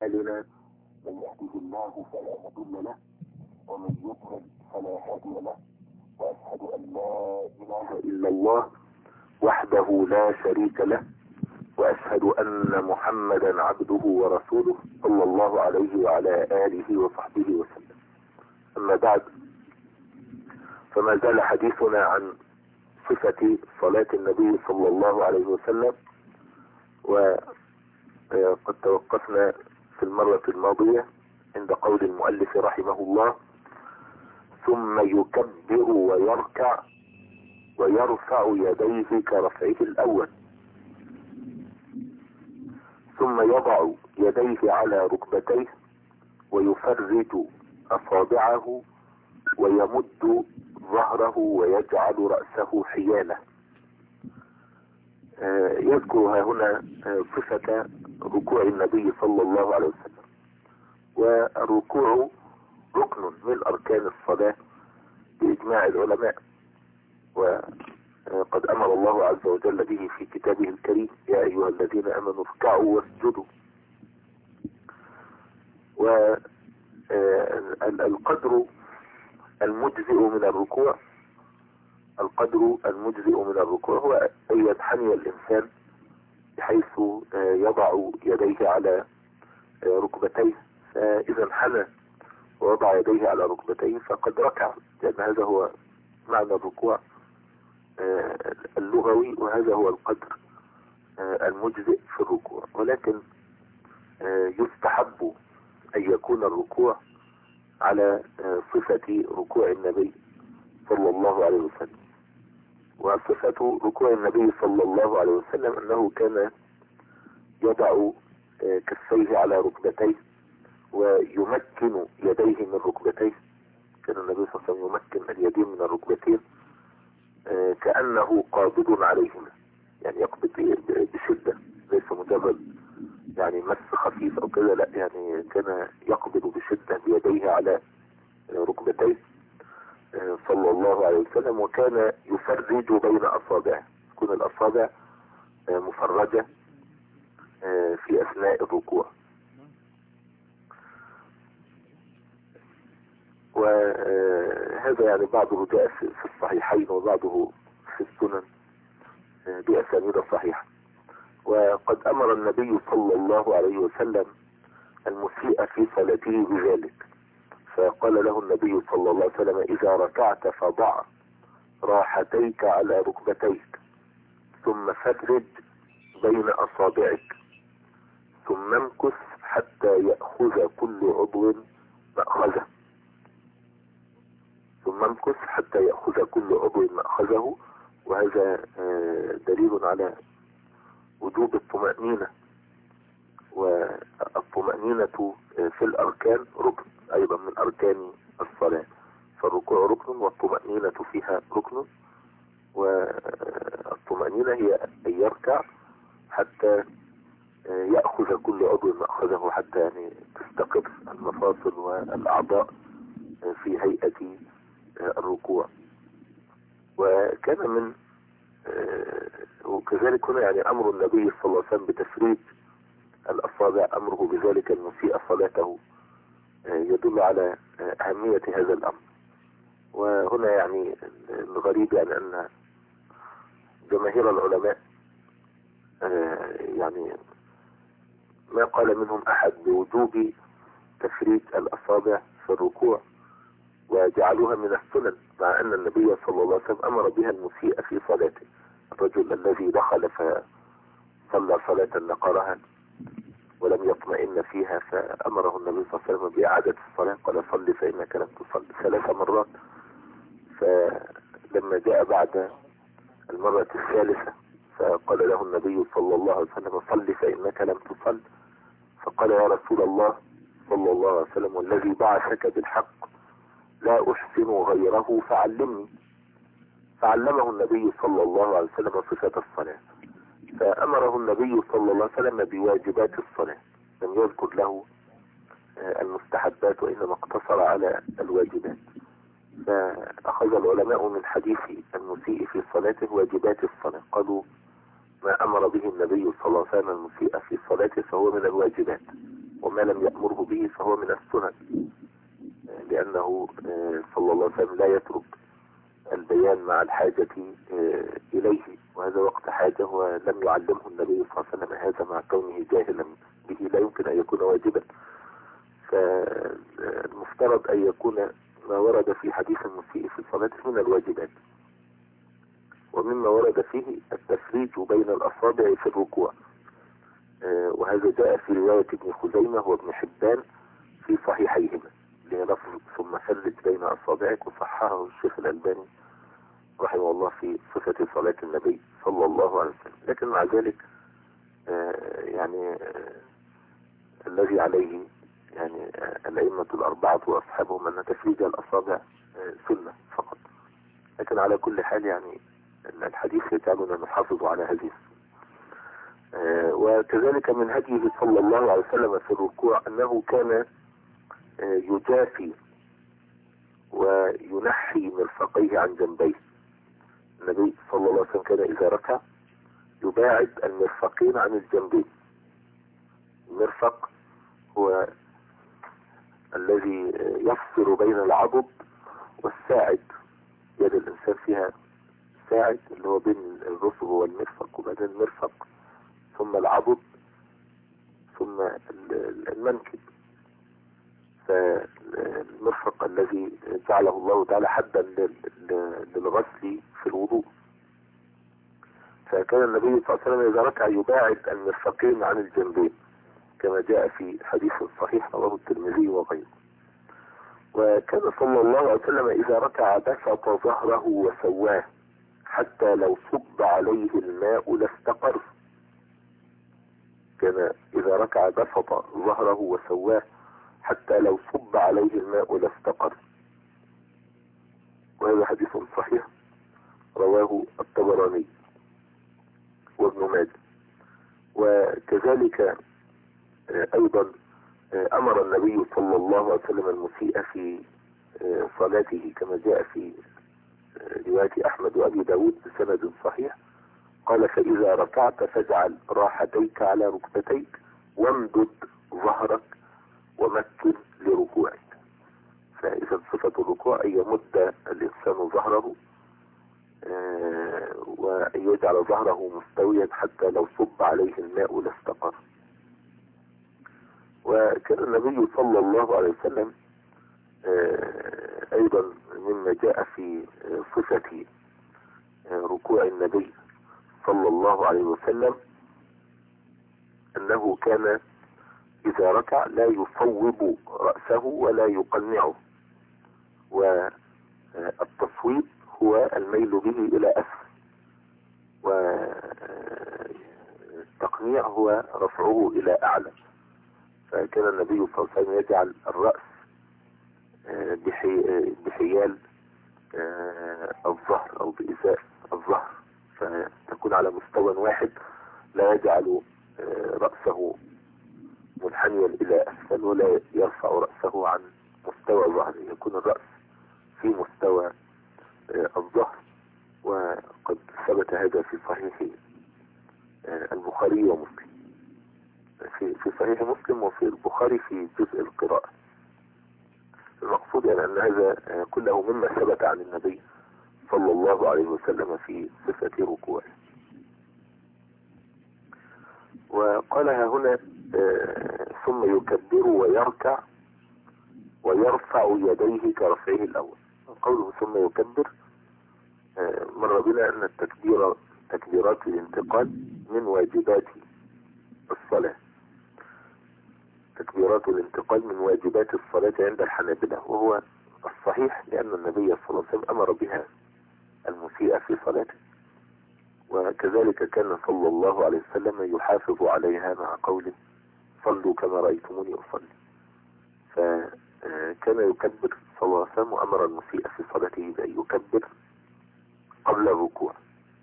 أعمالنا من يهده الله فلا مضل له ومن يضلل فلا هادي له، وأشهد أن لا إله إلا الله وحده لا شريك له، وأشهد أن محمدا عبده ورسوله صلى الله عليه وعلى آله وصحبه وسلم. أما بعد، فما زال حديثنا عن صفة صلاة النبي صلى الله عليه وسلم، وقد توقفنا في المرة الماضية عند قول المؤلف رحمه الله: ثم يكبر ويركع ويرفع يديه كرفعه الأول، ثم يضع يديه على ركبتيه ويفرج أصابعه ويمد ظهره ويجعل رأسه حياله. يذكر ها هنا صفة ركوع النبي صلى الله عليه وسلم. والركوع ركن من أركان الصلاة بإجماع العلماء، وقد أمر الله عز وجل به في كتابه الكريم: يا أيها الذين آمنوا اركعوا واسجدوا. والقدر المجزئ من الركوع، القدر المجزئ من الركوع هو أن ينحني الإنسان بحيث يضع يديه على ركبتيه، فإذا انحنى ووضع يديه على ركبتيه فقد ركع، لأن هذا هو معنى الركوع اللغوي، وهذا هو القدر المجزئ في الركوع. ولكن يستحب أن يكون الركوع على صفة ركوع النبي صلى الله عليه وسلم. وصفة ركوع النبي صلى الله عليه وسلم أنه كان يضع كفيه على ركبتيه ويمكن يديه من ركبتيه. كان النبي صلى الله عليه وسلم يمكن اليدين من الركبتين كأنه قابض عليهما، يعني يقبض بشدة، ليس مجرد يعني مس خفيف أو كذا، لا، يعني كان يقبض بشدة بيديه على ركبتيه صلى الله عليه وسلم. وكان يفرج بين أصابعه، تكون الأصابع مفرجة في أثناء الركوع. وهذا يعني بعضه جاء في الصحيحين وبعضه في السنن بأسانيد صحيحة. وقد أمر النبي صلى الله عليه وسلم المسيء في صلاته بذلك، فقال له النبي صلى الله عليه وسلم: إذا ركعت فضع راحتيك على ركبتيك، ثم فرج بين أصابعك، ثم امكث حتى يأخذ كل عضو مأخذه، ثم امكث حتى يأخذ كل عضو مأخذه. وهذا دليل على وجوب الطمأنينة، والطمأنينة في الأركان ركن أيضا من أركان الصلاة، فالركوع ركن والطمأنينة فيها ركن. والطمأنينة هي أن يركع حتى يأخذ كل عضو مأخذه، حتى يعني تستقر المفاصل والأعضاء في هيئة الركوع. وكان من وكذلك هنا يعني أمر النبي صلى الله عليه وسلم بتفريج الأصابع، أمره بذلك المسيء صلاته يدل على أهمية هذا الأمر. وهنا يعني الغريب يعني أن جماهير العلماء يعني ما قال منهم أحد بوجوب تفريج الأصابع في الركوع، وجعلوها من السنن، مع أن النبي صلى الله عليه وسلم أمر بها المسيء في صلاته. الرجل الذي دخل فصلى صلاة نقرها ولم يطمئن فيها، فأمره النبي صلى الله عليه وسلم بإعادة الصلاة، قال: صل فإنك لم تصل 3 مرات. فلما جاء بعد المرة الثالثة فقال له النبي صلى الله عليه وسلم: صل فإنك لم تصل. فقال: يا رسول الله صلى الله عليه وسلم، والذي بعثك بالحق لا أحسن غيره فعلمني. فعلمه النبي صلى الله عليه وسلم صفة الصلاة، فأمره النبي صلى الله عليه وسلم بواجبات الصلاة، لم يذكر له المستحبات وإنما اقتصر على الواجبات. فأخذ العلماء من حديث المسيء في صلاته واجبات الصلاة، قالوا: ما أمر به النبي صلى الله عليه وسلم المسيء في صلاته فهو من الواجبات. وما لم يأمره به فهو من السنن، لأنه صلى الله عليه وسلم لا يترك البيان مع الحاجة إليه، وهذا وقت حاجة، ولم يعلمه النبي صلى الله عليه وسلم هذا مع كونه جاهلا به لا يمكن أن يكون واجبا. فالمفترض أن يكون ما ورد في حديث المسيء في صلاته من الواجبات. ومما ورد فيه التفريج بين الأصابع في الركوع، وهذا جاء في رواية ابن خزيمة وابن حبان في صحيحيهما، لنفذ ثم فرج بين أصابعك، وصححه الشيخ الألباني رحمه الله في صفة صلاة النبي صلى الله عليه وسلم. لكن مع ذلك الذي عليه يعني الأئمة الأربعة وأصحابهم أن تفريج الأصابع سنة فقط. لكن على كل حال يعني الحديث يجعلنا نحافظ على هذه السنة. وكذلك من هديه صلى الله عليه وسلم في الركوع أنه كان يجافي وينحي مرفقيه عن جنبيه. النبي صلى الله عليه وسلم كان إذا ركع يباعد المرفقين عن الجنبين. المرفق هو الذي يفصل بين العضد والساعد، يد الإنسان فيها ساعد اللي هو بين الرسغ والمرفق، وبعدين المرفق ثم العضد ثم المنكب. فالمرفق الذي جعله الله تعالى حدا للغسل في الوضوء. فكان النبي صلى الله عليه وسلم إذا ركع يباعد المرفقين عن الجنبين، كما جاء في حديث صحيح رواه الترمذي وغيره. وكان صلى الله عليه وسلم إذا ركع بسط ظهره وسواه حتى لو صب عليه الماء لاستقر. كان إذا ركع بسط ظهره وسواه حتى لو صب عليه الماء لاستقر. وهذا حديث صحيح رواه الطبراني وابن ماجه. وكذلك أيضا أمر النبي صلى الله عليه وسلم المسيء في صلاته كما جاء في رواية أحمد وأبي داود بسند صحيح، قال: فإذا ركعت فاجعل راحتيك على ركبتيك وامدد ظهرك ومكن لركوعك. فإذا صفة الركوع أن يمد الإنسان ظهره وأن يجعل ظهره مستويا حتى لو صب عليه الماء لاستقر. وكان النبي صلى الله عليه وسلم أيضا مما جاء في صفة ركوع النبي صلى الله عليه وسلم أنه كان إذا ركع لا يصوب رأسه ولا يقنعه، والتصويب هو الميل به إلى أسفل، والتقنيع هو رفعه إلى أعلى. فكان النبي صلى الله عليه وسلم يجعل الرأس بحيال الظهر أو بإزاء الظهر، فتكون على مستوى واحد، لا يجعل رأسه منحنيا إلى أسفل ولا يرفع رأسه عن مستوى ظهره، يكون الرأس في مستوى الظهر. وقد ثبت هذا في صحيح البخاري ومسلم، في صحيح مسلم وفي البخاري في جزء القراءة. المقصود يعني أن هذا كله مما ثبت عن النبي صلى الله عليه وسلم في صفة ركوعه. وقالها هنا ثم يكبر ويركع ويرفع يديه كرفعه الأول. قوله ثم يكبر مر بنا أن تكبيرات الانتقال من واجبات الصلاة. تكبيرات الانتقال من واجبات الصلاة عند الحنابلة، وهو الصحيح لأن النبي صلى الله عليه وسلم أمر بها المسيء في صلاته، وكذلك كان صلى الله عليه وسلم يحافظ عليها مع قوله: صلوا كما رأيتموني أصلي. فكان يكبر صلى الله عليه وسلم، وأمر المسيء في صلاته بأن يكبر قبل الركوع.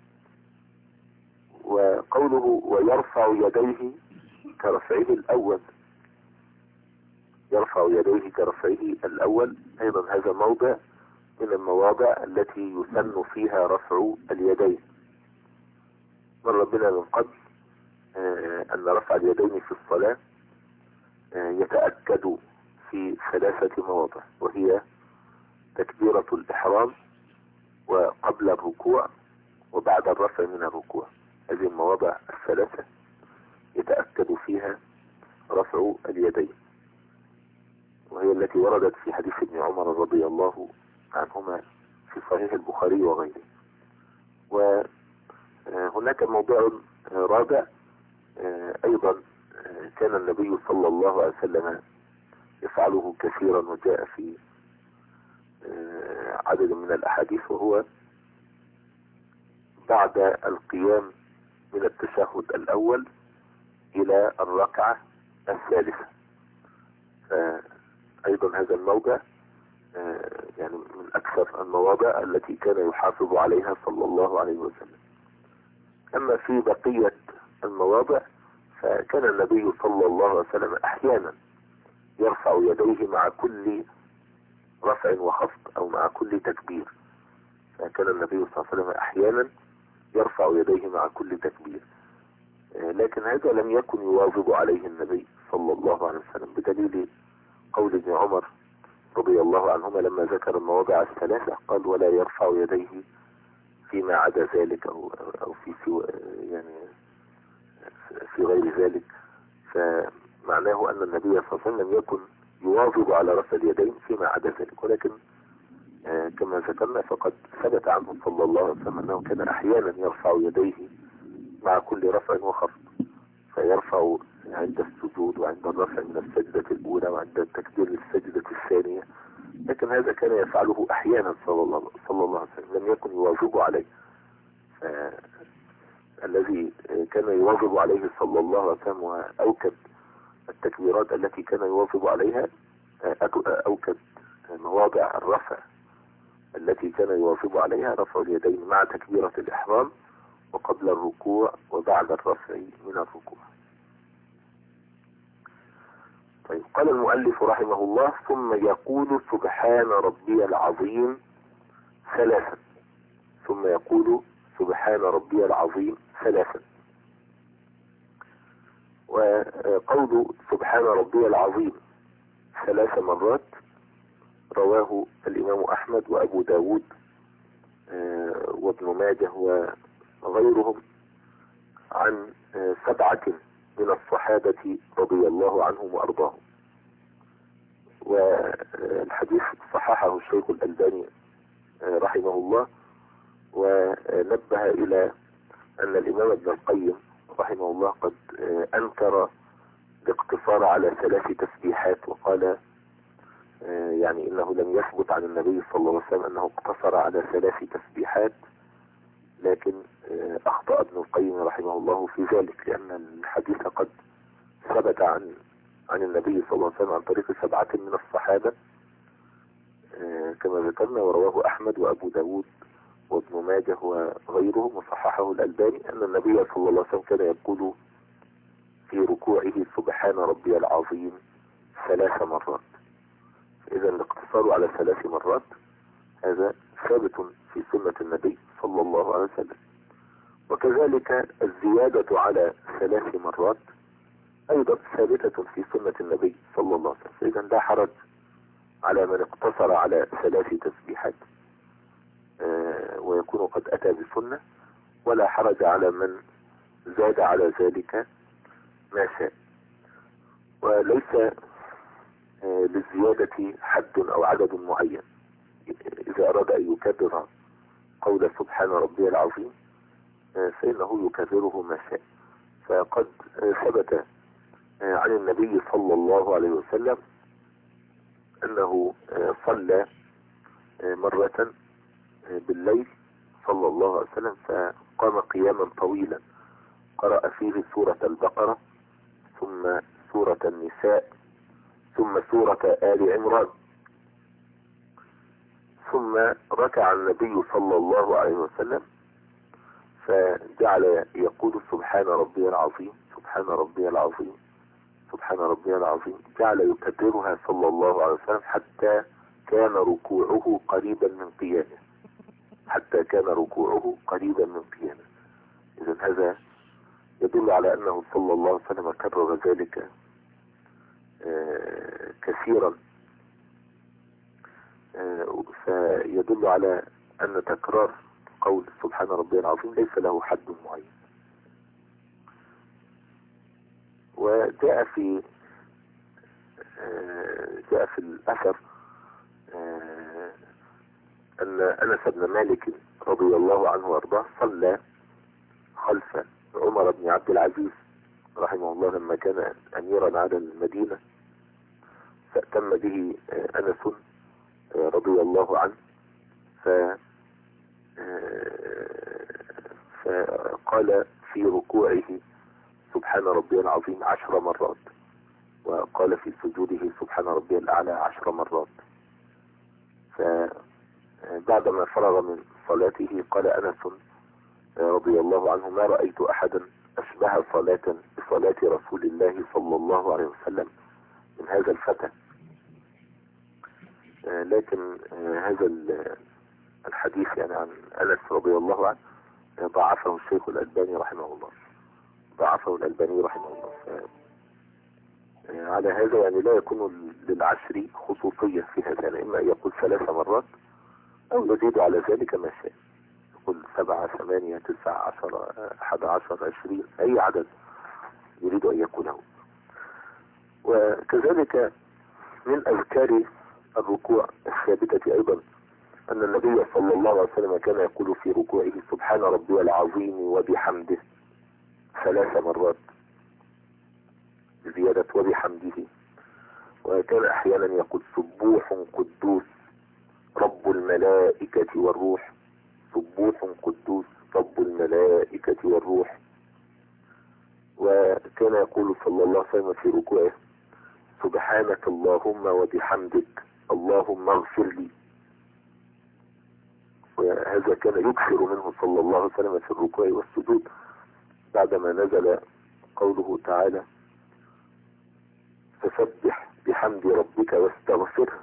وقوله ويرفع يديه كرفعه الأول، يرفع يديه كرفعه الأول، أيضا هذا موضع من المواضع التي يسن فيها رفع اليدين. مر بنا من قبل أن رفع اليدين في الصلاة يتأكد في 3 مواضع، وهي تكبيرة الإحرام وقبل الركوع وبعد الرفع من الركوع. هذه المواضع 3 يتأكد فيها رفع اليدين، وهي التي وردت في حديث ابن عمر رضي الله عنهما في صحيح البخاري وغيره. وهناك موضوع رابع أيضا كان النبي صلى الله عليه وسلم يفعله كثيرا، وجاء في عدد من الأحاديث، وهو بعد القيام من التشهد الأول إلى الركعة الثالثة. أيضا هذا الموضع يعني من أكثر المواضع التي كان يحافظ عليها صلى الله عليه وسلم. أما في بقية المواضع فكان النبي صلى الله عليه وسلم أحيانا يرفع يديه مع كل رفع وخفض أو مع كل تكبير. فكان النبي صلى الله عليه وسلم أحيانا يرفع يديه مع كل تكبير، لكن هذا لم يكن يواظب عليه النبي صلى الله عليه وسلم، بدليل قول ابن عمر رضي الله عنهما لما ذكر المواضع 3 قال: ولا يرفع يديه فيما عدا ذلك أو في يعني في غير ذلك. فمعناه أن النبي صلى الله عليه وسلم لم يكن يواظب على رفع اليدين فيما عدا ذلك، ولكن كما ذكرنا فقد ثبت عنه صلى الله عليه وسلم أنه كان أحيانا يرفع يديه مع كل رفع وخفض، فيرفع عند السجود وعند الرفع من السجدة الأولى وعند التكبير للسجدة الثانية، لكن هذا كان يفعله أحيانا صلى الله عليه وسلم، لم يكن يواظب عليه. الذي كان يواظب عليه صلى الله عليه وسلم وأوكد التكبيرات التي كان يواظب عليها، أوكد مواضع الرفع التي كان يواظب عليها رفع اليدين مع تكبيرة الإحرام وقبل الركوع وبعد الرفع من الركوع. طيب، قال المؤلف رحمه الله: ثم يقول سبحان ربي العظيم 3. ثم يقول سبحان ربي العظيم 3. وقول سبحان ربي العظيم 3 مرات رواه الإمام أحمد وأبو داود وابن ماجه وغيرهم عن 7 من الصحابة رضي الله عنهم وأرضاهم. والحديث صححه الشيخ الألباني رحمه الله، ونبه إلى أن الإمام ابن القيم رحمه الله قد أنكر الاقتصار على 3 تسبيحات، وقال يعني إنه لم يثبت عن النبي صلى الله عليه وسلم أنه اقتصر على 3 تسبيحات، لكن أخطأ ابن القيم رحمه الله في ذلك، لأن الحديث قد ثبت عن النبي صلى الله عليه وسلم عن طريق 7 من الصحابة كما ذكرنا، ورواه أحمد وأبو داود وابن ماجه وغيرهم، وصححه الألباني أن النبي صلى الله عليه وسلم كان يقول في ركوعه سبحان ربي العظيم 3 مرات. إذا الاقتصار على 3 مرات هذا ثابت في سنة النبي صلى الله عليه وسلم، وكذلك الزيادة على 3 مرات أيضا ثابتة في سنة النبي صلى الله عليه وسلم. إذا لا حرج على من اقتصر على 3 تسبيحات ويكون قد أتى بسنة، ولا حرج على من زاد على ذلك ما شاء. وليس للزيادة حد أو عدد معين، إذا أراد أن يكرر قول سبحان ربي العظيم فإنه يكرره ما شاء. فقد ثبت عن النبي صلى الله عليه وسلم أنه صلى مرة بالليل صلى الله عليه وسلم، فقام قياما طويلا قرأ فيه سورة البقرة ثم سورة النساء ثم سورة آل عمران، ثم ركع النبي صلى الله عليه وسلم فجعل يقول سبحان ربي العظيم سبحان ربي العظيم سبحان ربي العظيم، جعل يكررها صلى الله عليه وسلم حتى كان ركوعه قريبا من قيامه، حتى كان ركوعه قريبا من قيامه. إذن هذا يدل على أنه صلى الله عليه وسلم كرر ذلك كثيرا، فيدل على أن تكرار قول سبحان ربي العظيم ليس له حد معين. وجاء في الأثر أن أنس بن مالك رضي الله عنه وارضاه صلى خلف عمر بن عبد العزيز رحمه الله لما كان أميرا على المدينة، فأتم به أنس رضي الله عنه، فقال في ركوعه سبحان ربي العظيم 10 مرات، وقال في سجوده سبحان ربي الأعلى 10 مرات. فبعدما فرغ من صلاته قال أنس رضي الله عنه ما رأيت أحدا أشبه صلاة بصلاة رسول الله صلى الله عليه وسلم من هذا الفتى. لكن هذا الحديث يعني عن أنس رضي الله عنه ضعفه الشيخ الألباني رحمه الله، على هذا يعني لا يكون للعشر خصوصية في هذا، يعني إما أن يقول 3 مرات أو يزيد على ذلك ما شاء، يقول 7 8 9 10 11 20 أي عدد يريد أن يقوله. وكذلك من أذكار الركوع الثابتة أيضا أن النبي صلى الله عليه وسلم كان يقول في ركوعه سبحان ربي العظيم وبحمده 3 مرات زيادة وبحمده. وكان أحيانا يقول سبوح قدوس رب الملائكة والروح، سبوح قدوس رب الملائكة والروح. وكان يقول صلى الله عليه وسلم في ركوعه سبحانك اللهم وبحمدك اللهم اغفر لي. وهذا كان يكثر منه صلى الله عليه وسلم في الركوع والسجود بعدما نزل قوله تعالى فسبح بحمد ربك واستغفره.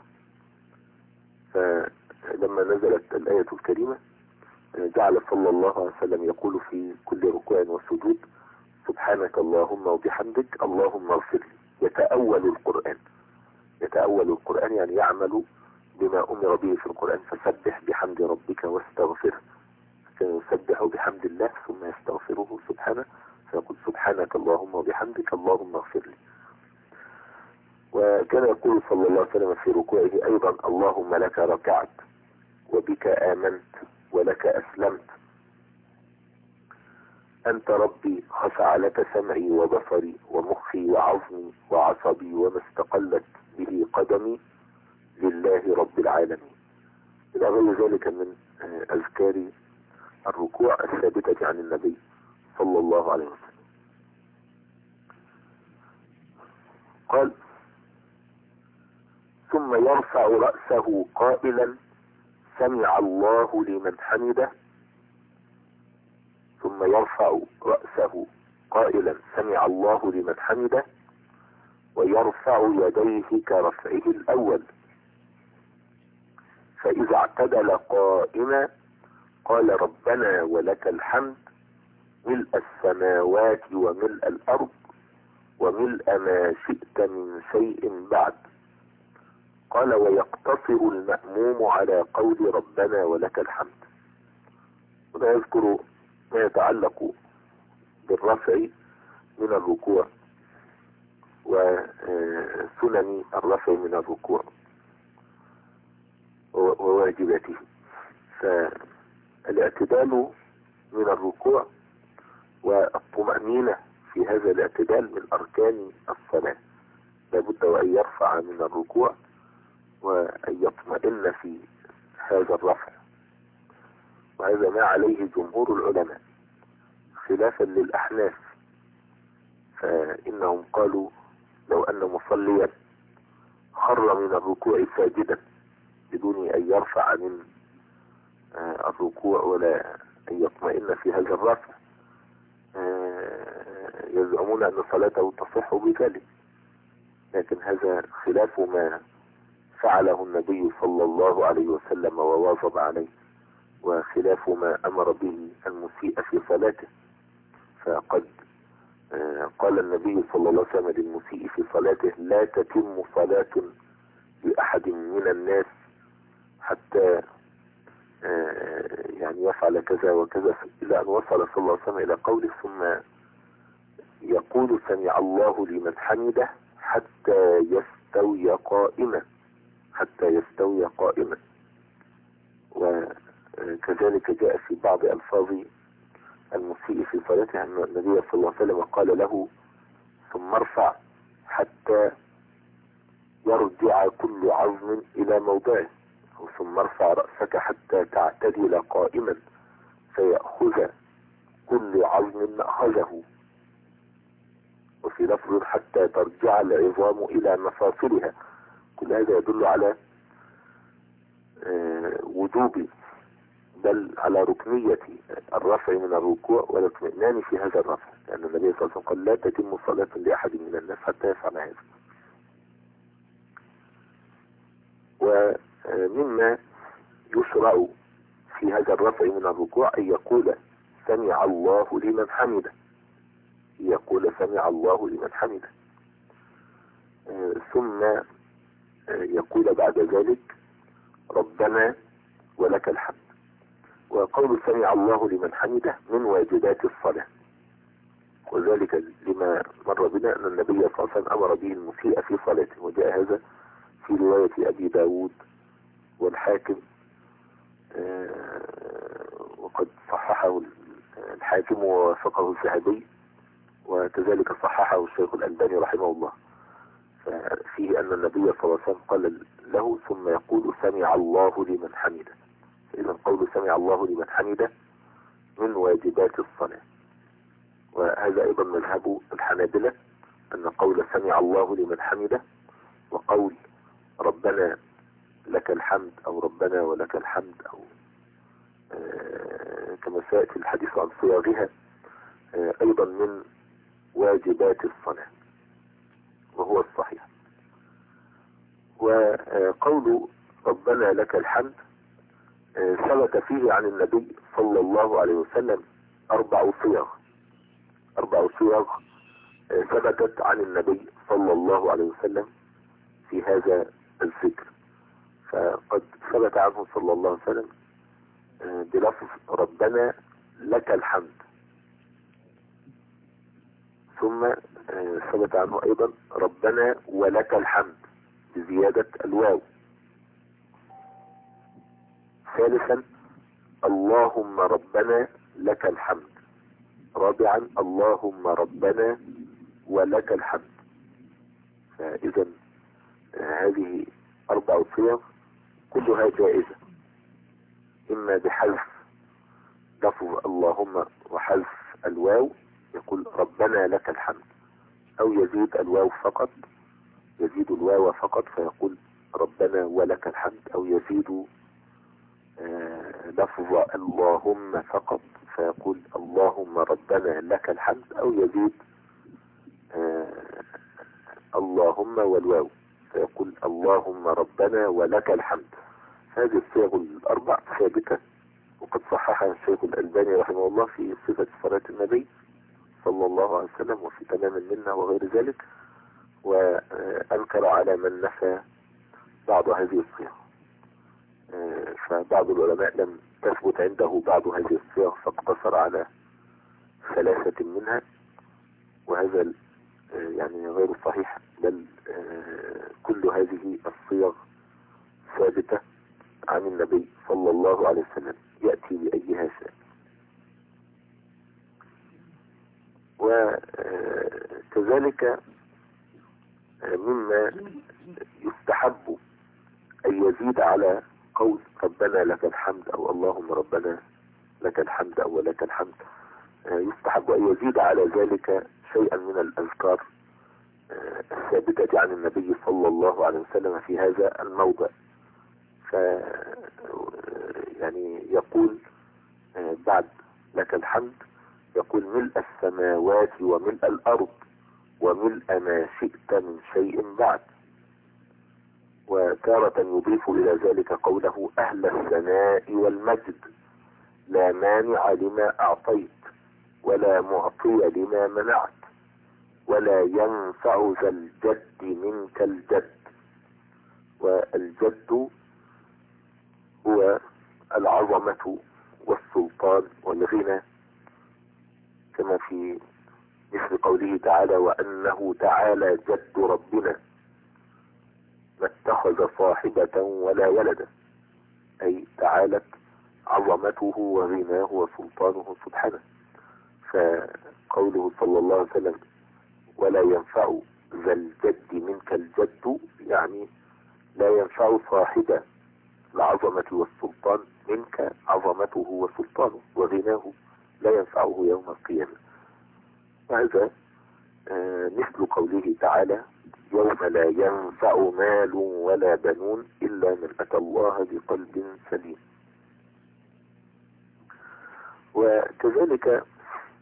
فلما نزلت الآية الكريمة جعل صلى الله عليه وسلم يقول في كل ركوع وسجود سبحانك اللهم وبحمدك اللهم اغفر لي. يتأول القرآن يعني يعمل بما أمر به في القرآن. فسبح بحمد ربك واستغفره، كان يسبح بحمد الله ثم يستغفره سبحانه، فيقول سبحانك اللهم وبحمدك اللهم اغفر لي. وكان يقول صلى الله عليه وسلم في ركوعه أيضا اللهم لك ركعت وبك آمنت ولك أسلمت، أنت ربي خشع لك سمعي وبصري ومخي وعظمي وعصبي وما استقلت به قدمي لله رب العالمين. إلى غير ذلك من أذكار الركوع الثابتة عن النبي صلى الله عليه وسلم. قال ثم يرفع رأسه قائلا سمع الله لمن حمده، ثم يرفع رأسه قائلا سمع الله لمن حمده ويرفع يديه كرفعه الأول، فإذا اعتدل قائما قال ربنا ولك الحمد ملء السماوات وملء الأرض وملء ما شئت من شيء بعد. قال ويقتصر المأموم على قول ربنا ولك الحمد. وده يذكر ما يتعلق بالرفع من الركوع وسنن الرفع من الركوع وواجباته. فالاعتدال من الركوع والطمأنينة في هذا الاعتدال من أركان الصلاة، لابد وأن يرفع من الركوع وأن يطمئن في هذا الرفع. وهذا ما عليه جمهور العلماء خلافا للأحناف، فإنهم قالوا لو أن مصليا خر من الركوع ساجدا بدون أن يرفع من الركوع ولا أن يطمئن في هذا الرفع يزعمون أن صلاته تصح بذلك، لكن هذا خلاف ما فعله النبي صلى الله عليه وسلم وواظب عليه، وخلاف ما أمر به المسيء في صلاته. فقد قال النبي صلى الله عليه وسلم للمسيء في صلاته: لا تتم صلاة لأحد من الناس حتى يعني يفعل كذا وكذا، إلى أن وصل صلى الله عليه وسلم إلى قوله: ثم يقول سمع الله لمن حمده حتى يستوي قائما، حتى يستوي قائما. وكذلك جاء في بعض ألفاظ المسيء في صلاته أن النبي صلى الله عليه وسلم قال له: ثم ارفع حتى يرجع كل عظم إلى موضعه، ثم ارفع رأسك حتى تعتدل قائما فيأخذ كل عظم مأخذه، وفي لفظ حتى ترجع العظام إلى مفاصلها. كل هذا يدل على وجوب، بل على ركنية الرفع من الركوع والاطمئنان في هذا الرفع، لأن النبي صلى الله عليه وسلم قال: لا تتم صلاة لأحد من الناس حتى يفعل هذا. ومما يشرع في هذا الرفع من الركوع أن يقول: سمع الله لمن حمده، يقول: سمع الله لمن حمده. ثم يقول بعد ذلك: ربنا ولك الحمد. وقول سمع الله لمن حمده من واجبات الصلاة، وذلك لما مر بنا أن النبي صلى الله عليه وسلم أمر به المسيء في صلاته، وجاء هذا في رواية أبي داود والحاكم، وقد صححه الحاكم ووافقه الذهبي، وكذلك صححه الشيخ الألباني رحمه الله. فيه أن النبي صلى الله عليه وسلم قال له: ثم يقول سمع الله لمن حمده. إذا قول سمع الله لمن حمده من واجبات الصلاة. وهذا أيضا مذهب الحنابلة، أن قول سمع الله لمن حمده وقول ربنا لك الحمد أو ربنا ولك الحمد، أو كما سيأتي الحديث عن صياغها، أيضا من واجبات الصلاة، وهو الصحيح. وقول ربنا لك الحمد ثبت فيه عن النبي صلى الله عليه وسلم 4 صيغ، 4 صيغ ثبتت عن النبي صلى الله عليه وسلم في هذا الذكر. فقد ثبت عنه صلى الله عليه وسلم بلفظ ربنا لك الحمد، ثم ثبت عنه أيضا ربنا ولك الحمد بزيادة الواو. ثالثا اللهم ربنا لك الحمد. رابعا اللهم ربنا ولك الحمد. فإذا هذه 4 صيغ كلها جائزة، إما بحذف لفظ اللهم وحذف الواو يقول ربنا لك الحمد، أو يزيد الواو فقط، يزيد الواو فقط فيقول ربنا ولك الحمد، أو يزيد لفظ اللهم فقط فيقول اللهم ربنا لك الحمد، أو يزيد اللهم والواو فيقول اللهم ربنا ولك الحمد. هذه الصيغ 4 ثابتة، وقد صححها الشيخ الألباني رحمه الله في صفة صلاة النبي صلى الله عليه وسلم وفي تمام المنة وغير ذلك، وأنكر على من نفى بعض هذه الصيغ. فبعض العلماء لم تثبت عنده بعض هذه الصيغ فاقتصر على 3 منها، وهذا يعني غير صحيح، بل كل هذه الصيغ ثابتة عن النبي صلى الله عليه وسلم يأتي بأيها شاء. وكذلك مما يستحب أن يزيد على قول ربنا لك الحمد أو اللهم ربنا لك الحمد أو لك الحمد، يستحب أن يزيد على ذلك شيئا من الأذكار الثابتة عن النبي صلى الله عليه وسلم في هذا الموضع. يعني يقول بعد لك الحمد يقول ملء السماوات وملء الأرض وملء ما شئت من شيء بعد. وتارة يضيف إلى ذلك قوله أهل الثناء والمجد لا مانع لما أعطيت ولا معطي لما منعت ولا ينفع ذا الجد منك الجد. والجد هو العظمة والسلطان والغنى، كما في مثل قوله تعالى: وأنه تعالى جد ربنا ما اتخذ صاحبة ولا ولدا، أي تعالت عظمته وغناه وسلطانه سبحانه. فقوله صلى الله عليه وسلم: ولا ينفع ذا الجد منك الجد، يعني لا ينفع صاحب العظمة والسلطان منك عظمته وسلطانه، وغناه لا ينفعه يوم القيامة. وهذا مثل قوله تعالى: يوم لا ينفع مال ولا بنون إلا من أتى الله بقلب سليم. وكذلك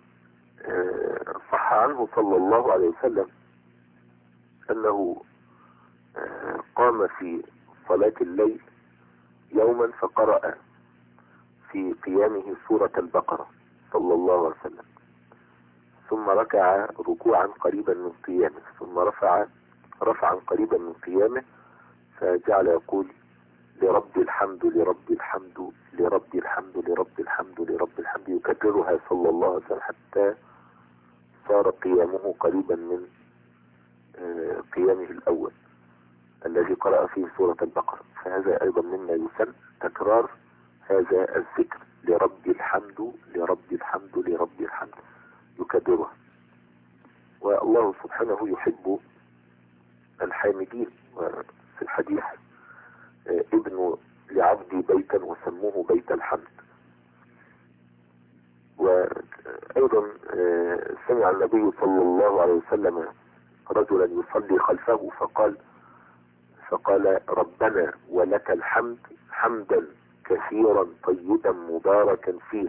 صح عنه صلى الله عليه وسلم أنه قام في صلاة الليل يوما فقرأ في قيامه سورة البقرة صلى الله عليه وسلم، ثم ركع ركوعا قريبا من قيامه، ثم رفعا قريبا من قيامه، فجعل يقول: لرب الحمد لرب الحمد لرب الحمد لرب الحمد لرب الحمد، يكررها صلى الله عليه وسلم حتى صار قيامه قريبا من قيامه الأول الذي قرأ فيه سورة البقرة. فهذا أيضا مما يسن تكرار هذا الذكر: لرب الحمد لرب الحمد لرب الحمد، يكررها. والله سبحانه يحب الحامدين. وفي الحديث: ابن لعبدي بيتا وسموه بيت الحمد. وأيضا سمع النبي صلى الله عليه وسلم رجلا يصلي خلفه فقال: ربنا ولك الحمد حمدا كثيرا طيبا مباركا فيه،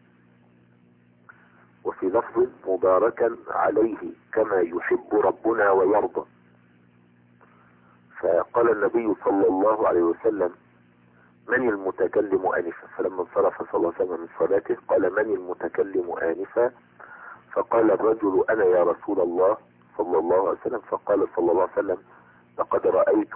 وفي لفظ: مباركا عليه كما يحب ربنا ويرضى. فقال النبي صلى الله عليه وسلم: من المتكلم آنفا؟ فلما انصرف صلى الله عليه وسلم من صلاته قال: من المتكلم آنفا؟ فقال الرجل: أنا يا رسول الله صلى الله عليه وسلم. فقال صلى الله عليه وسلم: لقد رأيت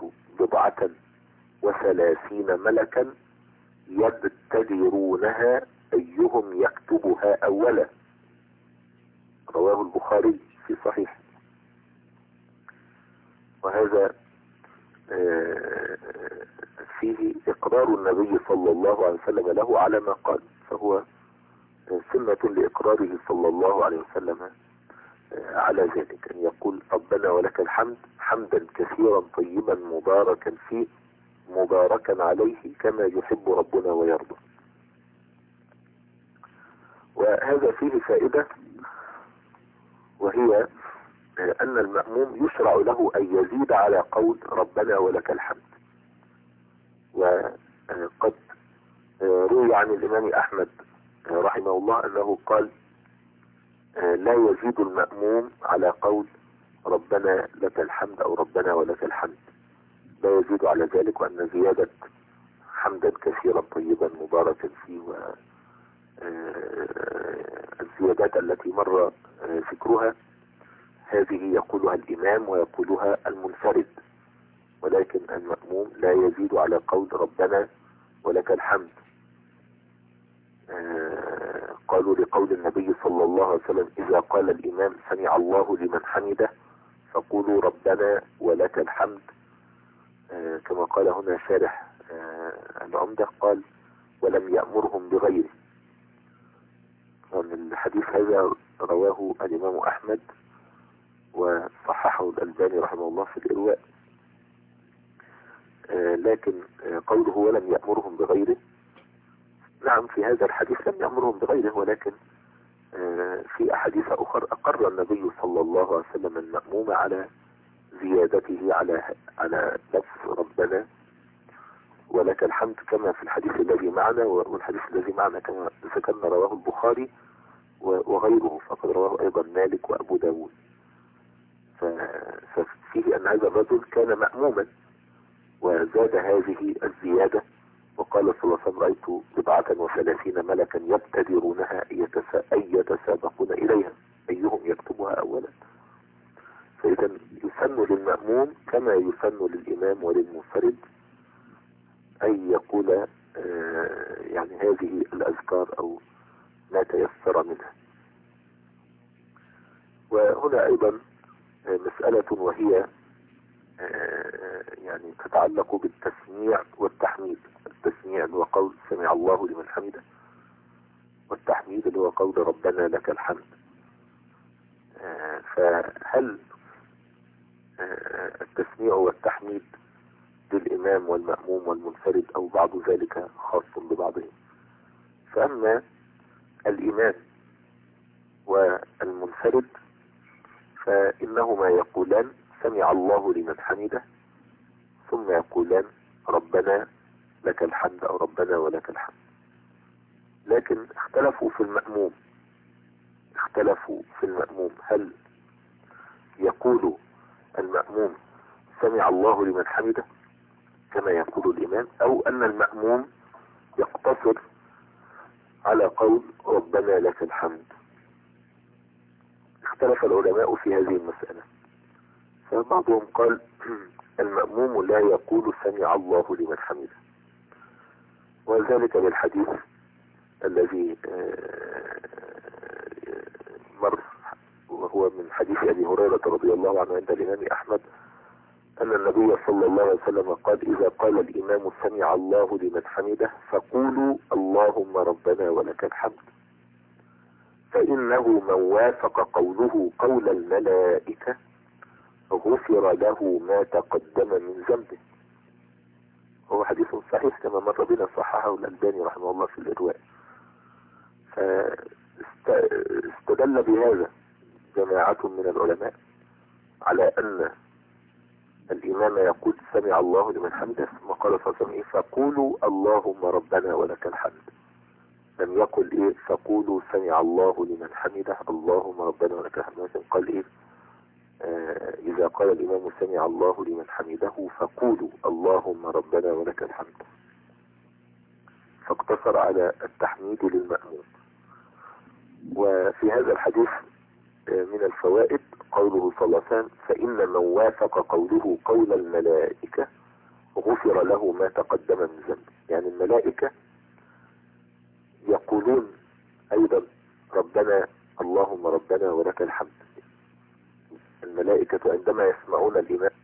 37 ملكا يبتدرونها أيهم يكتبها أولا. رواه البخاري في صحيح. وهذا فيه إقرار النبي صلى الله عليه وسلم له على ما قال، فهو سنة لإقراره صلى الله عليه وسلم على ذلك، أن يقول: ربنا ولك الحمد حمدا كثيرا طيبا مباركا فيه مباركا عليه كما يحب ربنا ويرضى. وهذا فيه فائدة، وهي أن المأموم يشرع له أن يزيد على قول ربنا ولك الحمد. وقد روي عن الإمام أحمد رحمه الله أنه قال: لا يزيد المأموم على قول ربنا لك الحمد أو ربنا ولك الحمد، لا يزيد على ذلك، وأن زيادة حمدا كثيرا طيبا مباركا فيه والزيادات التي مر ذكرها هذه يقولها الإمام ويقولها المنفرد، ولكن المأموم لا يزيد على قول ربنا ولك الحمد. قالوا لقول النبي صلى الله عليه وسلم: إذا قال الإمام سمع الله لمن حمده فقولوا ربنا ولك الحمد، كما قال هنا شارح العمدة، قال: ولم يأمرهم بغيره. الحديث هذا رواه الإمام أحمد وصححه الألباني رحمه الله في الإرواء. لكن قوله ولم يأمرهم بغيره، نعم في هذا الحديث لم يأمرهم بغيره، ولكن في أحاديث أخرى أقر النبي صلى الله عليه وسلم المأموم على زيادته على لفظ ربنا ولك الحمد، كما في الحديث الذي معنا. والحديث الذي معنا كما ذكرنا رواه البخاري وغيره، فقد رواه أيضا مالك وأبو داود. ففيه أن هذا الرجل كان مأموما وزاد هذه الزيادة، وقال صلى الله عليه وسلم: رأيت 37 ملكا يبتدرونها أي يتسابقون إليها أيهم يكتبها أولا. فإذا يسن للمأموم كما يسن للإمام وللمنفرد أن يقول يعني هذه الأذكار أو ما تيسر منها. وهنا أيضا مسألة وهي يعني تتعلق بالتسميع والتحميد. التسميع اللي هو قول سمع الله لمن حمده، والتحميد اللي هو قول ربنا لك الحمد. فهل التسميع والتحميد للإمام والمأموم والمنفرد أو بعض ذلك خاص ببعضهم؟ فأما الإمام والمنفرد فإنهما يقولان سمع الله لمن حمده ثم يقولان ربنا لك الحمد أو ربنا ولك الحمد. لكن اختلفوا في المأموم هل يقول المأموم سمع الله لمن حمده كما يقول الإمام، أو أن المأموم يقتصر على قول ربنا لك الحمد. اختلف العلماء في هذه المسألة، فبعضهم قال المأموم لا يقول سمع الله لمن حمده، وذلك بالحديث الذي مر، وهو من حديث أبي هريرة رضي الله عنه عند الإمام أحمد أن النبي صلى الله عليه وسلم قال إذا قال الإمام سمع الله لمن حمده فقولوا اللهم ربنا ولك الحمد، فإنه من وافق قوله قول الملائكة غفر له ما تقدم من ذنبه. هو حديث صحيح كما مر بنا، صححه الألباني رحمه الله في الإرواء. فاستدل بهذا جماعة من العلماء على أن الإمام يقول سمع الله لمن حمده ثم قال صلى الله عليه وسلم فقولوا اللهم ربنا ولك الحمد، لم يقل فقولوا سمع الله لمن حمده اللهم ربنا ولك الحمد، لكن قال إذا قال الإمام سمع الله لمن حمده فقولوا اللهم ربنا ولك الحمد، فاقتصر على التحميد للمأموم. وفي هذا الحديث من الفوائد قوله صلى الله عليه وسلم فإن من وافق قوله قول الملائكة غفر له ما تقدم من ذنبه، يعني الملائكة يقولون أيضا ربنا اللهم ربنا ولك الحمد. الملائكة عندما يسمعون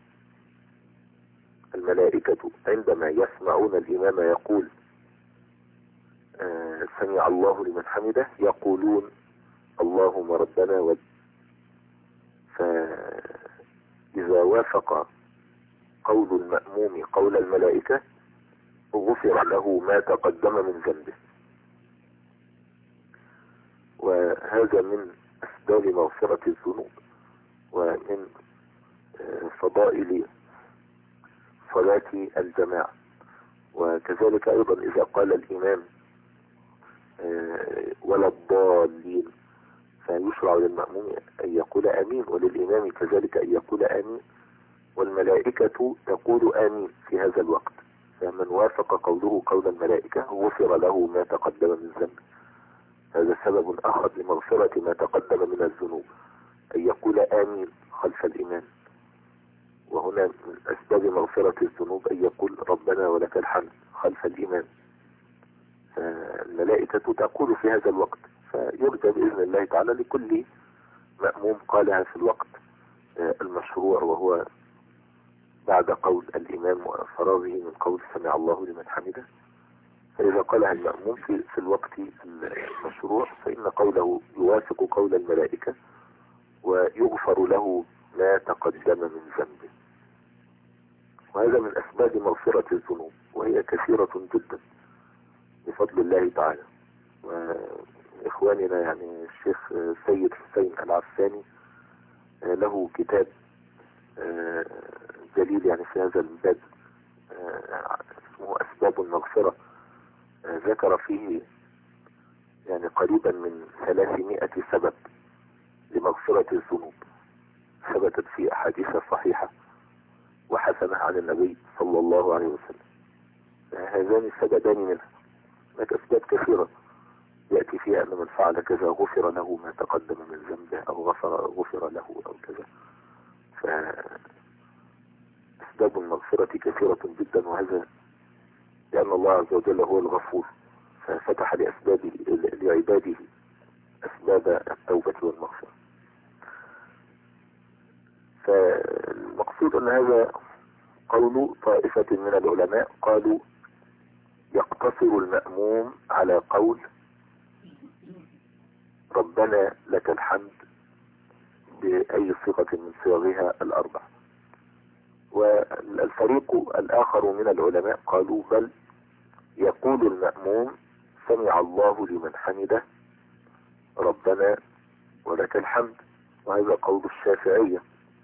الإمام يقول سمع الله لمن حمده يقولون اللهم ربنا ولك. فإذا وافق قول المأموم قول الملائكة غفر له ما تقدم من ذنبه. وهذا من أسباب مغفرة الذنوب ومن فضائل صلاة الجماعة. وكذلك أيضا إذا قال الإمام ولا الضالين فيشرع للمأموم أن يقول آمين، وللإمام كذلك أن يقول آمين، والملائكة تقول آمين في هذا الوقت. فمن وافق قوله قول الملائكة غفر له ما تقدم من ذنبه. هذا سبب آخر لمغفرة ما تقدم من الذنوب، أن يقول آمين خلف الإمام. وهنا من أسباب مغفرة الذنوب أن يقول ربنا ولك الحمد خلف الإمام. فالملائكة تقول في هذا الوقت، فيرجى بإذن الله تعالى لكل مأموم قالها في الوقت المشروع، وهو بعد قول الإمام وفراغه من قول سمع الله لمن حمده. فإذا قالها المأموم في الوقت المشروع فإن قوله يوافق قول الملائكة ويغفر له ما تقدم من ذنبه. وهذا من أسباب مغفرة الذنوب، وهي كثيرة جدا بفضل الله تعالى. وإخواننا يعني الشيخ سيد حسين العفاني له كتاب جليل يعني في هذا الباب اسمه أسباب المغفرة، ذكر فيه يعني قريبا من 300 سبب لمغفرة الذنوب ثبتت في أحاديث صحيحة وحسنة عن النبي صلى الله عليه وسلم. هذان السببان منها. هناك أسباب كثيرة يأتي فيها أن من فعل كذا غفر له ما تقدم من ذنبه أو غفر له أو كذا. فأسباب المغفرة كثيرة جدا، وهذا لأن الله عز وجل هو الغفور، ففتح لعباده أسباب التوبة والمغفرة. فالمقصود أن هذا قول طائفة من العلماء، قالوا يقتصر المأموم على قول ربنا لك الحمد بأي صيغة من صيغها الأربع. والفريق الآخر من العلماء قالوا بل يقول المأموم سمع الله لمن حمده ربنا ولك الحمد، وهذا قول الشافعية.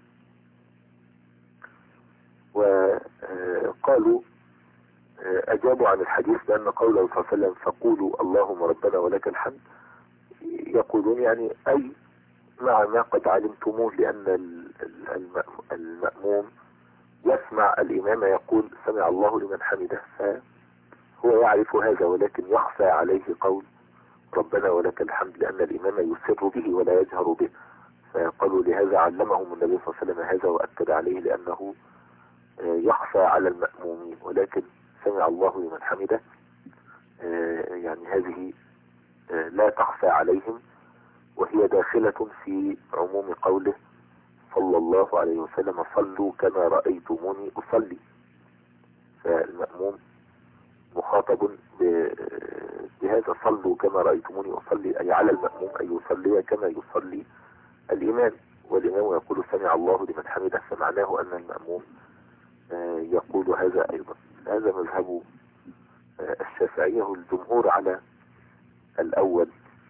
وقالوا أجابوا عن الحديث بأن قوله صلى الله عليه وسلم فقولوا اللهم ربنا ولك الحمد، يقولون يعني أي مع ما قد علمتموه، لأن المأموم يسمع الإمام يقول سمع الله لمن حمده، فهو يعرف هذا، ولكن يخفى عليه قول ربنا ولك الحمد لأن الإمام يسر به ولا يجهر به. فقالوا لهذا علمهم النبي صلى الله عليه وسلم هذا وأكد عليه، لأنه يخفى على المأمومين، ولكن سمع الله لمن حمده يعني هذه لا تخفى عليهم، وهي داخلة في عموم قوله صلى الله عليه وسلم صلوا كما رأيتموني أصلي. فالمأموم مخاطب بهذا صلوا كما رأيتموني أصلي، أي على المأموم أن يصلي كما يصلي الإمام، والإمام يقول سمع الله لمن حمده، فمعناه أن المأموم يقول هذا أيضا. هذا مذهب الشافعية والجمهور على الأول،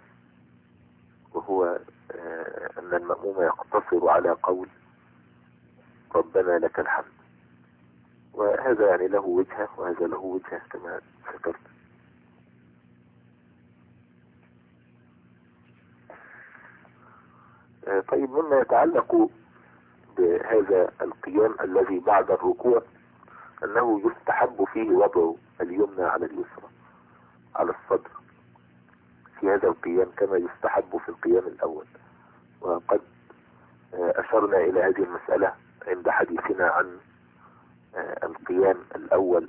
وهو أن المأموم يقتصر على قول ربنا لك الحمد، وهذا يعني له وجهة وهذا له وجهة كما ذكرت. طيب، مما يتعلق بهذا القيام الذي بعد الركوع أنه يستحب فيه وضع اليمنى على اليسرى على الصدر في هذا القيام كما يستحب في القيام الأول. وقد أشرنا إلى هذه المسألة عند حديثنا عن القيام الأول،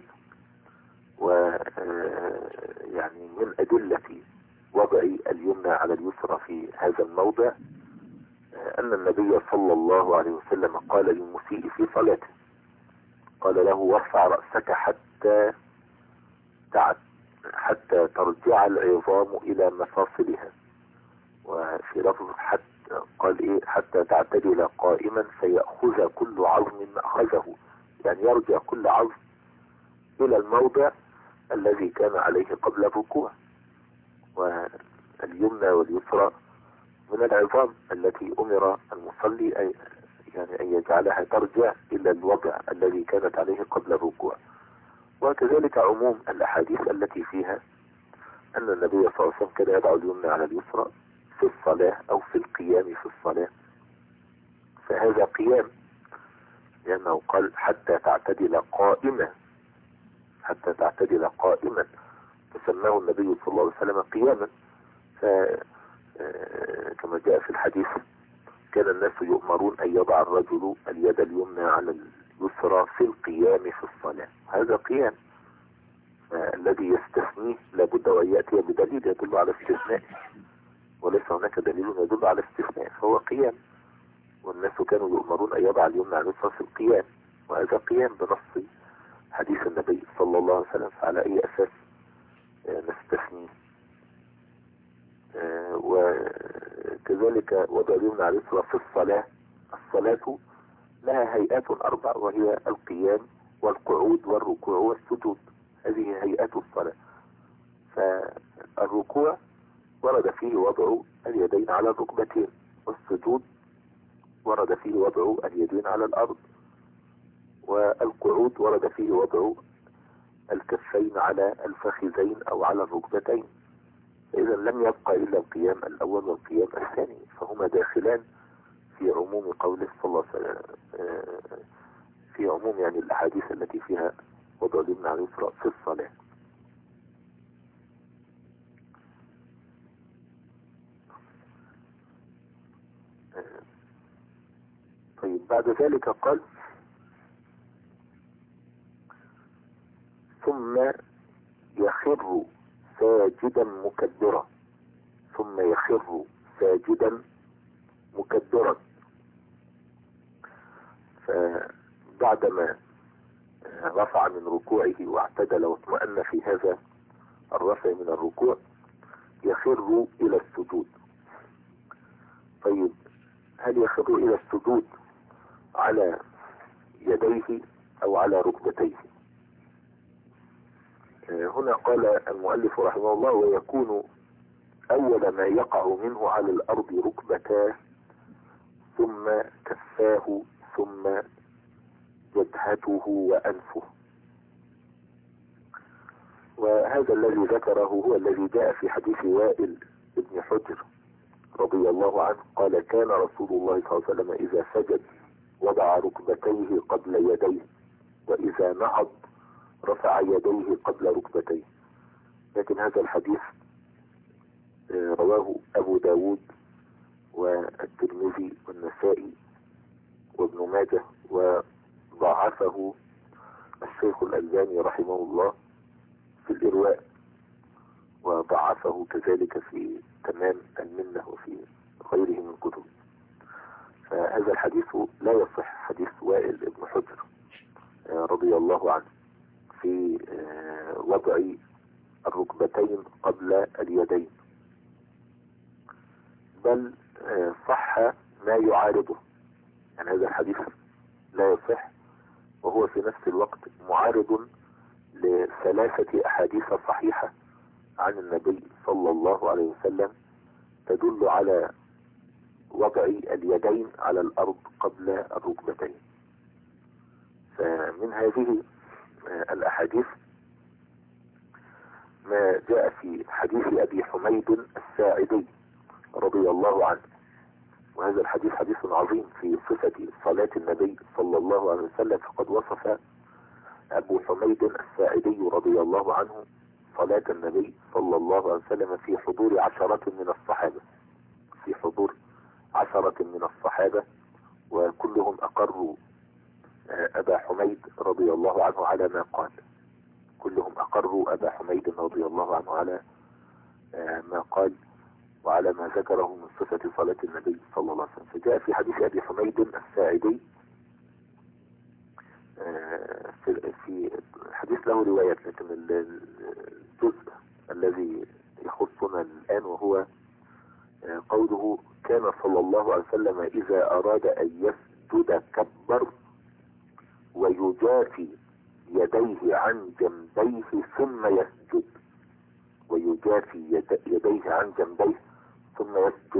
ويعني من أدلة وضع اليمنى على اليسرى في هذا الموضع أن النبي صلى الله عليه وسلم قال للمسيء في صلاته، قال له وارفع رأسك حتى ترجع العظام إلى مفاصلها، وفي لفظ قال إيه حتى تعتدل قائما فيأخذ كل عظم مأخذه، يعني يرجع كل عظم إلى الموضع الذي كان عليه قبل الركوع. واليمنى واليسرى من العظام التي أمر المصلي يعني أن يجعلها ترجع إلى الوضع الذي كانت عليه قبل الركوع. وكذلك عموم الأحاديث التي فيها أن النبي صلى الله عليه وسلم كان يضع اليمنى على اليسرى في الصلاة أو في القيام في الصلاة، فهذا قيام، لأنه قال حتى تعتدل قائما، حتى تعتدل قائما، فسماه النبي صلى الله عليه وسلم قياما. كما جاء في الحديث كان الناس يؤمرون أن يضع الرجل اليد اليمنى على اليسرى في القيام في الصلاة، هذا قيام. الذي يستثنيه لابد أن يأتي بدليل يدل على استثناء، وليس هناك دليل يدل على استثناء، فهو قيام. والناس كانوا يؤمرون أن يضع اليمنى على اليسرى في القيام، وهذا قيام بنص حديث النبي صلى الله عليه وسلم، فعلى أي أساس نستثنيه؟ وكذلك وضع اليمنى على اليسرى في الصلاة، الصلاة لها هيئات أربع، وهي القيام والقعود والركوع والسجود، هذه هيئات الصلاة. فالركوع ورد فيه وضع اليدين على الركبتين، والسجود ورد فيه وضع اليدين على الأرض، والقعود ورد فيه وضع الكفين على الفخذين أو على الركبتين. إذا لم يبقى إلا القيام الأول والقيام الثاني، فهما داخلان في عموم قوله صلى الله عليه وسلم، في عموم يعني الأحاديث التي فيها وضع اليمنى على اليسرى في الصلاة. طيب، بعد ذلك قال ثم يخر ساجدا مكبرا، ثم يخر ساجدا مكبرا. فبعدما رفع من ركوعه واعتدل واطمأن في هذا الرفع من الركوع يخر إلى السجود. طيب هل يخر إلى السجود على يديه أو على ركبتيه؟ هنا قال المؤلف رحمه الله ويكون أول ما يقع منه على الأرض ركبتاه ثم كفاه ثم جبهته وأنفه. وهذا الذي ذكره هو الذي جاء في حديث وائل بن حجر رضي الله عنه قال كان رسول الله صلى الله عليه وسلم إذا سجد وضع ركبتيه قبل يديه، وإذا نهض رفع يديه قبل ركبتيه. لكن هذا الحديث رواه أبو داود والترمذي والنسائي وابن ماجه، وضعفه الشيخ الألباني رحمه الله في الإرواء، وضعفه كذلك في تمام المنة وفي غيره من كتب. فهذا الحديث لا يصح، حديث وائل بن حجر رضي الله عنه في وضع الركبتين قبل اليدين، بل صح ما يعارضه. يعني هذا الحديث لا يصح وهو في نفس الوقت معارض لثلاثة أحاديث صحيحة عن النبي صلى الله عليه وسلم تدل على وضع اليدين على الأرض قبل الركبتين. فمن هذه الأحاديث ما جاء في حديث أبي حميد الساعدي رضي الله عنه، وهذا الحديث حديث عظيم في صفة صلاة النبي صلى الله عليه وسلم. فقد وصف أبو حميد الساعدي رضي الله عنه صلاة النبي صلى الله عليه وسلم في حضور 10 من الصحابة، في حضور 10 من الصحابة، وكلهم أقروا أبا حميد رضي الله عنه على ما قال، كلهم أقروا أبا حميد رضي الله عنه على ما قال وعلى ما ذكره من صفة صلاة النبي صلى الله عليه وسلم. فجاء في حديث أبي حميد الساعدي في حديث له روايات، لكن الجزء الذي يخصنا الآن وهو قوله كان صلى الله عليه وسلم إذا أراد أن يسجد كبر ويجافي يديه عن جنبيه ثم يسجد، ويجافي يديه عن جنبيه ثم يسجد.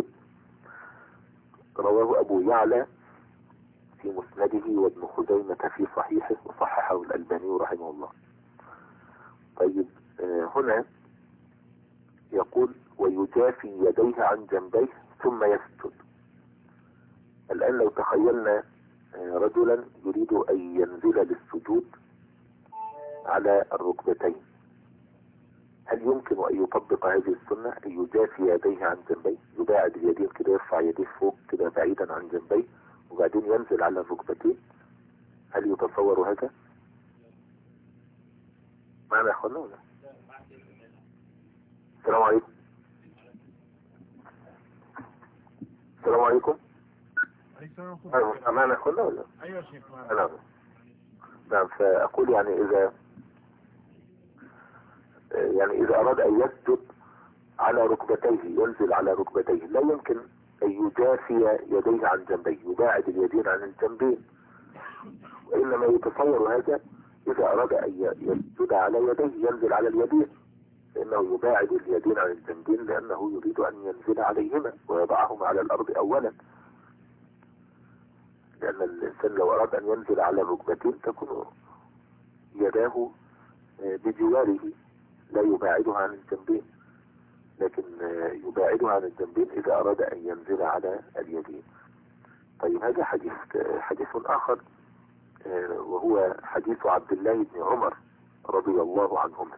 رواه أبو يعلى في مسنده وابن خزيمة في صحيحه وصححه الألباني رحمه الله. طيب هنا يقول ويجافي يديه عن جنبيه ثم يسجد. الآن لو تخيلنا رجلا يريد أن ينزل للسجود على الركبتين، هل يمكن أن يطبق هذه السنة أن يجافي يديه عن جنبيه، يباعد اليدين كده، يرفع يديه فوق كده بعيدا عن جنبيه وبعدين ينزل على الركبتين؟ هل يتصور هذا؟ معنا يا اخوانا ولا؟ السلام عليكم. السلام عليكم. معنا يا اخوانا ولا؟ ايوه شيخ. نعم. فأقول يعني إذا أراد أن يسجد على ركبتيه، ينزل على ركبتيه، لا يمكن أن يجافي يديه عن جنبيه، يباعد اليدين عن الجنبين، وإنما يتصور هذا إذا أراد أن يسجد على يديه ينزل على اليدين، فإنه يباعد اليدين عن الجنبين لأنه يريد أن ينزل عليهما ويضعهما على الأرض أولا، لأن الإنسان لو أراد أن ينزل على الركبتين تكون يداه بجواره لا يباعدها عن الجنبين، لكن يباعدها عن الجنبين إذا أراد أن ينزل على اليدين. طيب هذا حديث آخر وهو حديث عبد الله بن عمر رضي الله عنهما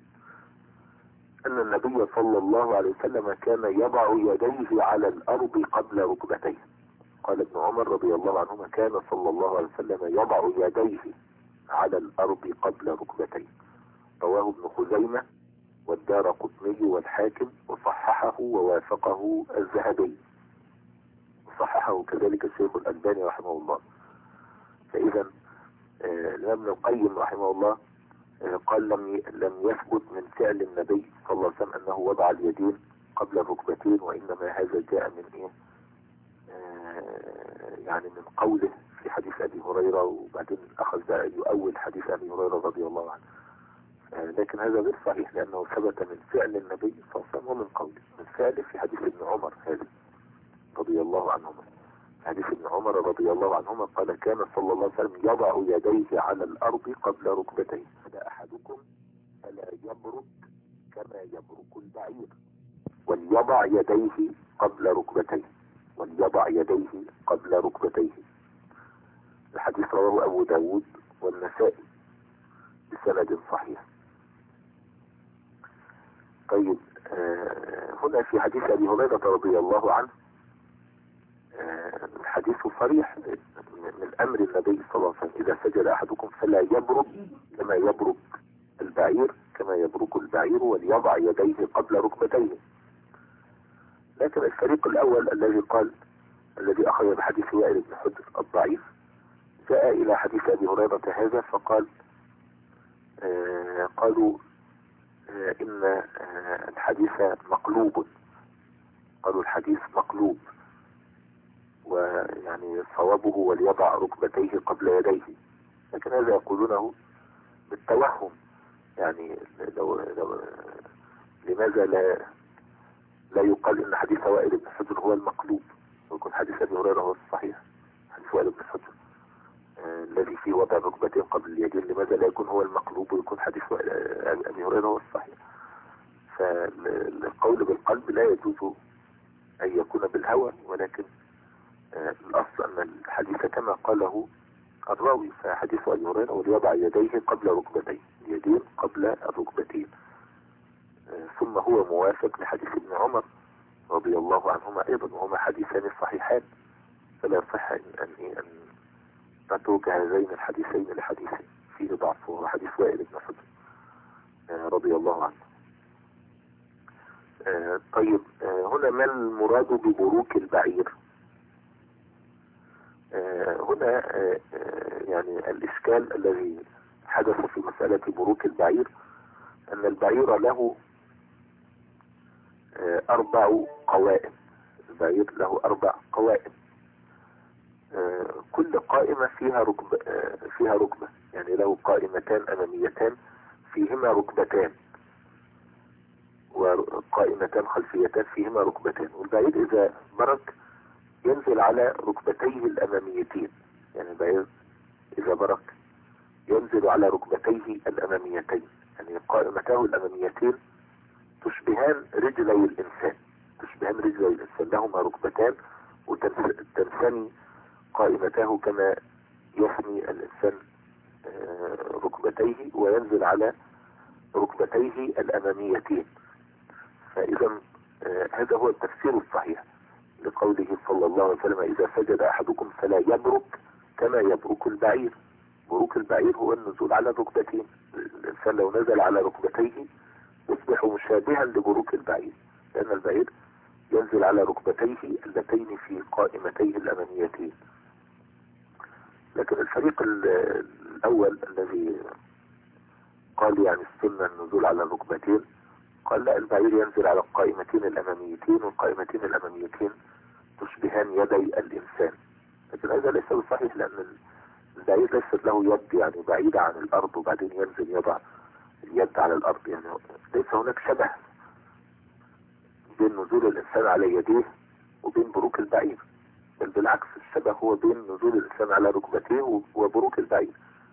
أن النبي صلى الله عليه وسلم كان يضع يديه على الأرض قبل ركبتيه، قال ابن عمر رضي الله عنهما كان صلى الله عليه وسلم يضع يديه على الأرض قبل ركبتيه. رواه ابن خزيمة والدارقطني والحاكم وصححه ووافقه الذهبي، وصححه كذلك الشيخ الألباني رحمه الله. فإذا الإمام ابن القيم رحمه الله قال لم يثبت من فعل النبي صلى الله عليه وسلم أنه وضع اليدين قبل الركبتين، وإنما هذا جاء من إيه يعني من قوله في حديث أبي هريرة، وبعدين أخذ بقى يؤول حديث أبي هريرة رضي الله عنه. لكن هذا غير صحيح، لأنه ثبت من فعل النبي صلى الله عليه وسلم ومن قوله. من فعله في حديث ابن عمر هذا رضي الله عنهما، حديث ابن عمر رضي الله عنهما قال كان صلى الله عليه وسلم يضع يديه على الأرض قبل ركبتيه. فلا أحدكم فلا يبرك كما يبرك البعير، وليضع يديه قبل ركبتيه، وليضع يديه قبل ركبتيه. الحديث رواه أبو داود والنسائي بسند صحيح. طيب هنا في حديث أبي هريرة رضي الله عنه الحديث صريح من أمر النبي صلى الله عليه وسلم إذا سجد أحدكم فلا يبرك كما يبرك البعير، كما يبرك البعير، وليضع يديه قبل ركبتيه. لكن الفريق الأول الذي أخذ بحديث وائل بن حجر الضعيف جاء إلى حديث أبي هريرة هذا فقال قالوا إن الحديث مقلوب، قالوا الحديث مقلوب، ويعني صوابه وليضع ركبتيه قبل يديه. لكن هذا يقولونه بالتوهم، يعني لماذا لا يقال إن حديث وائل بن حجر هو المقلوب ويكون حديث أبي هريرة هو الصحيح؟ حديث وائل بن حجر الذي فيه وضع الركبتين قبل اليدين، لماذا لا يكون هو المقلوب ويكون حديث أبي هريرة هو الصحيح؟ فالقول بالقلب لا يجوز أن يكون بالهوى، ولكن الأصل أن الحديث كما قاله الراوي، فحديث أبي هريرة وليضع يديه قبل ركبتيه، اليدين قبل الركبتين. ثم هو موافق لحديث ابن عمر رضي الله عنهما أيضا، وهما حديثان صحيحان، فلا يصح أن نترك هذين الحديثين لحديث فيه ضعف، وهو حديث وائل بن حجر رضي الله عنه. طيب هنا ما المراد ببروك البعير؟ هنا يعني الإشكال الذي حدث في مسألة بروك البعير أن البعير له 4 قوائم. البعير له 4 قوائم، كل قائمة فيها ركبة، يعني له قائمتان أماميتان فيهما ركبتان، وقائمتان خلفيتان فيهما ركبتان. والبعير إذا برك ينزل على ركبتيه الأماميتين، يعني البعير إذا برك ينزل على ركبتيه الأماميتين، يعني قائمته الأماميتين تشبهان رجلي الإنسان، لهما ركبتان، وتنثني قائمته كما يثني الإنسان ركبتيه، وينزل على ركبتيه الأماميتين. فإذا هذا هو التفسير الصحيح لقوله صلى الله عليه وسلم إذا سجد أحدكم فلا يبرك كما يبرك البعير. بروك البعير هو النزول على الركبتين، الإنسان لو نزل على ركبتيه يصبح مشابها لبروك البعير، لأن البعير ينزل على ركبتيه اللتين في قائمتيه الأماميتين. لكن الفريق الأول الذي قال يعني السنة النزول على الركبتين، قال لا، البعير ينزل على القائمتين الأماميتين، والقائمتين الأماميتين تشبهان يدي الإنسان. لكن هذا ليس بصحيح، لأن البعير ليست له يد يعني بعيدة عن الأرض وبعدين ينزل يضع اليد على الأرض، يعني ليس هناك شبه بين نزول الإنسان على يديه وبين بروك البعير، بل بالعكس الشبه هو بين نزول الإنسان على ركبتيه وبروك البعير.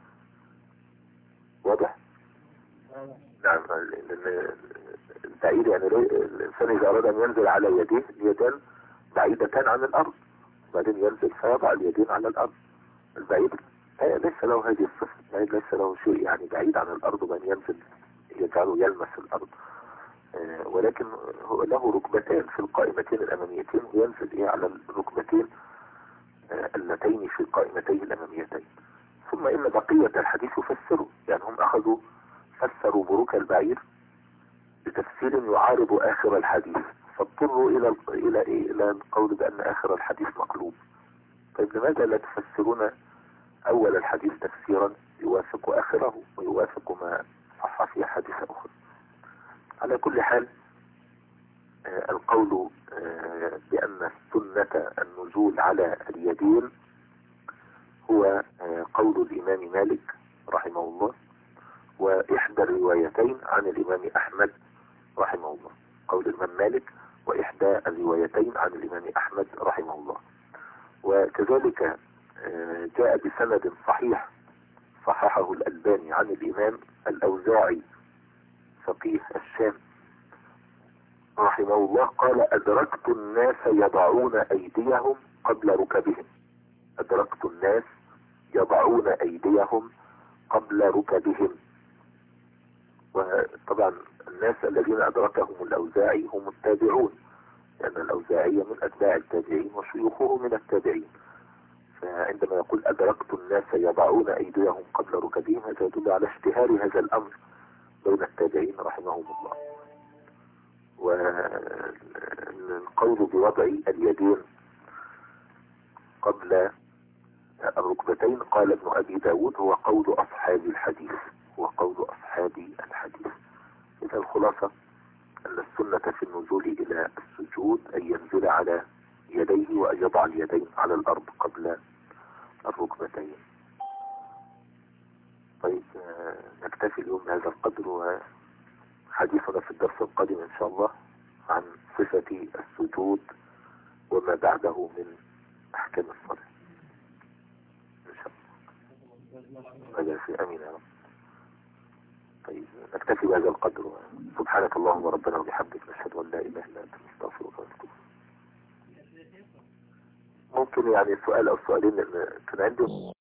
واضح؟ نعم، لأن البعير يعني الإنسان إذا أراد أن ينزل على يديه، اليدان بعيدتان عن الأرض، وبعدين ينزل فيضع اليدين على الأرض. البعير ليس له هذه الصفة، البعير ليس له شيء يعني بعيد عن الأرض وبعدين ينزل يجعله يلمس الأرض، ولكن هو له ركبتان في القائمتين الأماميتين، وينزل على الركبتين اللتين في قائمتيه الأماميتين. ثم إن بقية الحديث يفسروا، يعني هم أخذوا فسروا بروك البعير بتفسير يعارض آخر الحديث، فاضطروا إلى القول بأن آخر الحديث مقلوب. طيب لماذا لا تفسرون أول الحديث تفسيرا يوافق آخره ويوافق ما صح في حديث أخرى؟ على كل حال القول بأن السنة النزول على اليدين هو قول الإمام مالك رحمه الله، وإحدى الروايتين عن الإمام أحمد رحمه الله. قول الإمام مالك وإحدى الروايتين عن الإمام أحمد رحمه الله. وكذلك جاء بسند صحيح صححه الألباني عن الإمام الأوزاعي فقيه الشام رحمه الله، قال: أدركت الناس يضعون أيديهم قبل ركبهم. أدركت الناس يضعون أيديهم قبل ركبهم. وطبعا الناس الذين أدركهم الأوزاعي هم التابعون، لأن الأوزاعي من أتباع التابعين وشيوخه من التابعين. فعندما يقول أدركت الناس يضعون أيديهم قبل ركبهم، هذا يدل على اشتهار هذا الأمر بين التابعين رحمهم الله. والقول بوضع اليدين قبل الركبتين قال ابن أبي داود هو قول أصحاب الحديث، هو قول أصحاب الحديث. إذا الخلاصة أن السنة في النزول إلى السجود أن ينزل على يديه وأن يضع اليدين على الأرض قبل الركبتين. طيب نكتفي اليوم بهذا القدر، وحديثنا في الدرس القادم إن شاء الله عن صفة السجود وما بعده من أحكام الصلاة إن شاء الله. في أمين يا رب. طيب نكتفي بهذا القدر، سبحانك اللهم ربنا وبحمدك، نشهد أن لا إله إلا أنت، نستغفرك ونتوب. ممكن يعني سؤال أو سؤالين، لأن كان عندي